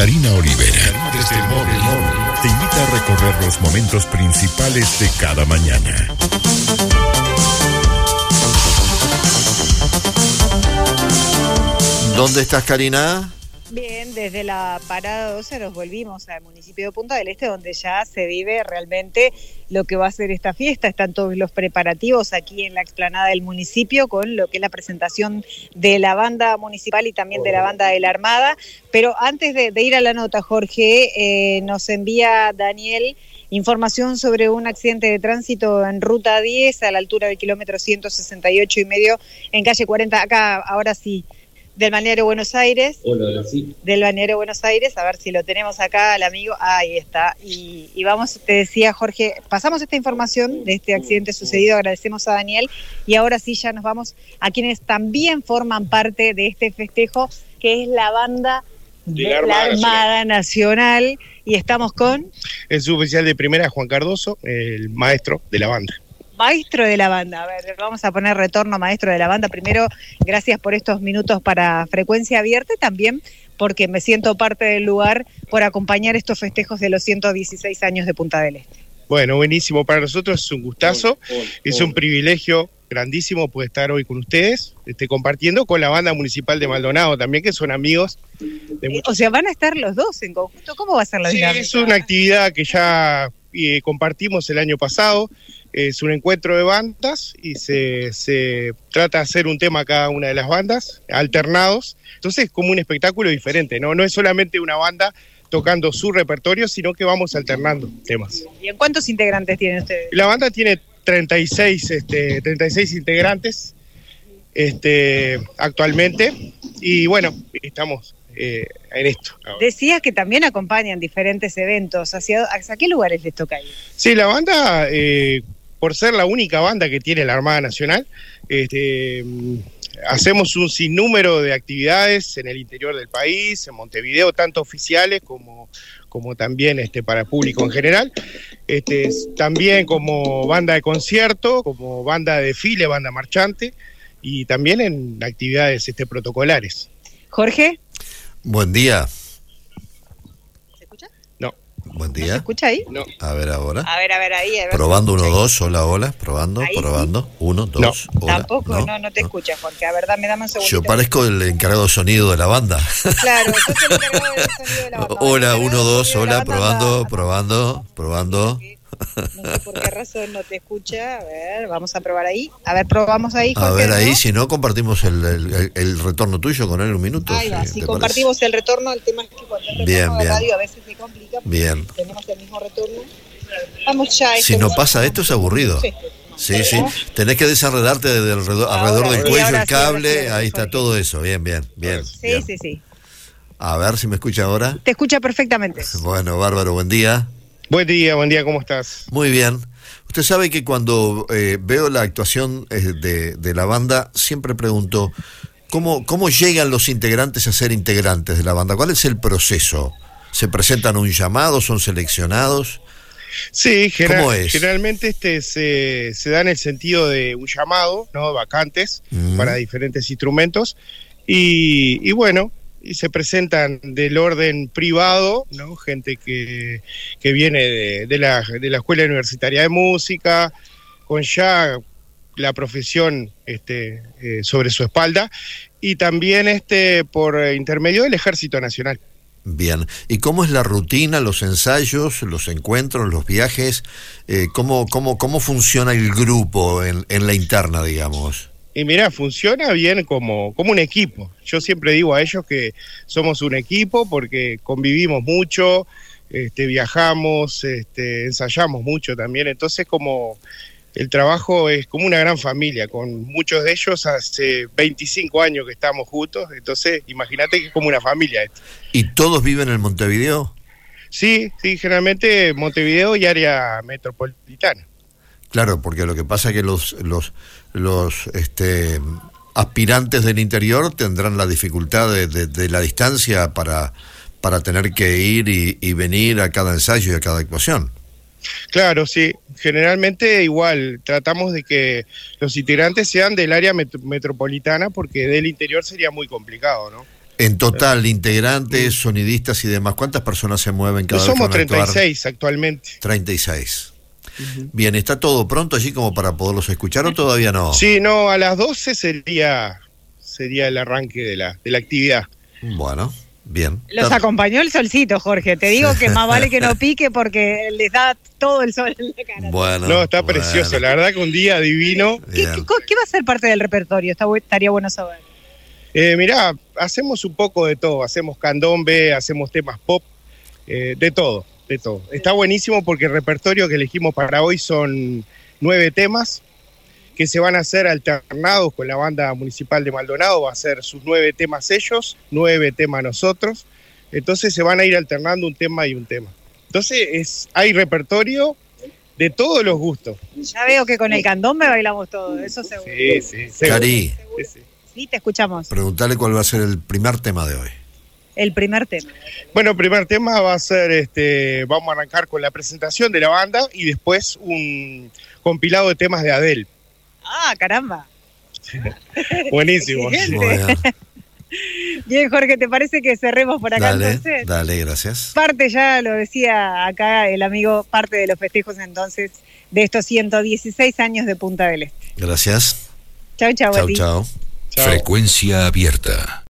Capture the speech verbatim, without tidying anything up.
Karina Olivera, desde el móvil, te invita a recorrer los momentos principales de cada mañana. ¿Dónde estás, Karina? Bien, desde la parada doce nos volvimos al municipio de Punta del Este, donde ya se vive realmente lo que va a ser esta fiesta. Están todos los preparativos aquí en la explanada del municipio con lo que es la presentación de la banda municipal y también de la banda de la Armada. Pero antes de, de ir a la nota, Jorge, eh, nos envía Daniel información sobre un accidente de tránsito en Ruta diez a la altura del kilómetro ciento sesenta y ocho y medio en calle cuarenta, acá ahora sí. Del balneario Buenos Aires. Hola, sí. Del balneario Buenos Aires, a ver si lo tenemos acá al amigo. Ahí está. Y, y vamos, te decía Jorge, pasamos esta información de este accidente sucedido, agradecemos a Daniel, y ahora sí ya nos vamos a quienes también forman parte de este festejo, que es la banda de, de la Armada, la Armada Nacional. Nacional, y estamos con... El suboficial de primera, Juan Cardoso, el maestro de la banda. Maestro de la banda, a ver, vamos a poner retorno maestro de la banda. Primero, gracias por estos minutos para Frecuencia Abierta y también porque me siento parte del lugar por acompañar estos festejos de los ciento dieciséis años de Punta del Este. Bueno, buenísimo, para nosotros es un gustazo, oh, oh, es un oh. privilegio grandísimo poder estar hoy con ustedes, este, compartiendo con la banda municipal de Maldonado también, que son amigos. De muchos... O sea, van a estar los dos en conjunto, ¿cómo va a ser la sí, dinámica? Es una actividad que ya eh, compartimos el año pasado. Es un encuentro de bandas y se, se trata de hacer un tema cada una de las bandas, alternados. Entonces es como un espectáculo diferente, ¿no? No es solamente una banda tocando su repertorio, sino que vamos alternando temas. ¿Y en cuántos integrantes tienen ustedes? La banda tiene treinta y seis, este, treinta y seis integrantes este, actualmente, y bueno, estamos eh, en esto. Ahora. Decías que también acompañan diferentes eventos. ¿Hacia, hacia qué lugares les toca ir? Sí, la banda... Eh, por ser la única banda que tiene la Armada Nacional, este, hacemos un sinnúmero de actividades en el interior del país, en Montevideo, tanto oficiales como, como también este, para público en general. Este, también como banda de concierto, como banda de desfile, banda marchante, y también en actividades este, protocolares. Jorge. Buen día. Buen día. ¿No se escucha ahí? No. A ver ahora. A ver, a ver ahí. A ver probando uno, dos, hola, hola, probando, ahí probando, sí. uno, dos, no. hola. Tampoco, no, no, no te no. escuchas, Jorge. A ver, dame, dame un segundito. Yo parezco el encargado de sonido de la banda. Claro, yo soy el encargado del sonido de la banda. Hola, uno, dos, hola, probando, probando, probando. No sé por qué razón no te escucha. A ver, vamos a probar ahí. A ver, probamos ahí, Jorge. A ver, ¿no? ahí, si no, compartimos el, el, el retorno tuyo con él un minuto. Ahí va, si si compartimos parece. el retorno, el tema es que cuando el retorno bien, de bien. radio a veces se complica. Bien. Tenemos el mismo retorno. Vamos ya. Si no pasa esto, es aburrido. Sí, sí, sí. Tenés que desenredarte de alrededor, alrededor del cuello, el cable, sí, sí, ahí está todo eso. Bien, bien, bien. Sí, bien. sí, sí. A ver si me escucha ahora. Te escucha perfectamente. Bueno, bárbaro, buen día. Buen día, buen día, ¿cómo estás? Muy bien. Usted sabe que cuando eh, veo la actuación eh, de, de la banda, siempre pregunto, ¿cómo, ¿cómo llegan los integrantes a ser integrantes de la banda? ¿Cuál es el proceso? ¿Se presentan un llamado? ¿Son seleccionados? Sí, general, ¿cómo es? generalmente este se, se da en el sentido de un llamado, ¿no? Vacantes mm. para diferentes instrumentos, y, y bueno, y se presentan del orden privado, ¿no? Gente que, que viene de, de, la, de la Escuela Universitaria de Música, con ya la profesión este, eh, sobre su espalda, y también este por intermedio del Ejército Nacional. Bien, ¿y cómo es la rutina, los ensayos, los encuentros, los viajes? Eh, ¿cómo, cómo, ¿Cómo funciona el grupo en, en la interna, digamos? Y mira, funciona bien como, como un equipo. Yo siempre digo a ellos que somos un equipo porque convivimos mucho, este, viajamos, este, ensayamos mucho también. Entonces como el trabajo es como una gran familia, con muchos de ellos hace veinticinco años que estamos juntos. Entonces imagínate que es como una familia esto. ¿Y todos viven en Montevideo? Sí, sí, generalmente Montevideo y área metropolitana. Claro, porque lo que pasa es que los los los este aspirantes del interior tendrán la dificultad de, de, de la distancia para para tener que ir y, y venir a cada ensayo y a cada actuación. Claro, sí. Generalmente igual tratamos de que los integrantes sean del área met- metropolitana porque del interior sería muy complicado, ¿no? En total, integrantes, sonidistas y demás, ¿cuántas personas se mueven cada Pues vez que somos van a treinta y actuar? seis actualmente. treinta y seis. Uh-huh. Bien, ¿está todo pronto allí como para poderlos escuchar o todavía no? Sí, no, a las doce sería sería el arranque de la, de la actividad. Bueno, bien. Los Tar- acompañó el solcito, Jorge. Te digo que más vale que no pique porque les da todo el sol en la cara. Bueno, no, está bueno. precioso. La verdad que un día divino. ¿Qué, qué, qué va a ser parte del repertorio? Está, estaría bueno saber. Eh, mirá, hacemos un poco de todo. Hacemos candombe, hacemos temas pop, eh, de todo, de todo. Está buenísimo porque el repertorio que elegimos para hoy son nueve temas que se van a hacer alternados con la banda municipal de Maldonado. Va a ser sus nueve temas ellos, nueve temas nosotros. Entonces se van a ir alternando un tema y un tema. Entonces es, hay repertorio de todos los gustos. Ya veo que con el candombe bailamos todo, eso seguro. Sí, sí, seguro. Cari, ¿Seguro? Sí, sí, te escuchamos. Preguntale cuál va a ser el primer tema de hoy. El primer tema. Bueno, el primer tema va a ser, este, vamos a arrancar con la presentación de la banda y después un compilado de temas de Adele. Ah, caramba. Buenísimo. Bueno. Bien, Jorge, ¿te parece que cerremos por acá Dale, entonces? dale, gracias. Parte, ya lo decía acá el amigo, parte de los festejos entonces de estos ciento dieciséis años de Punta del Este. Gracias. Chau, chau. Chau, chau. Frecuencia abierta.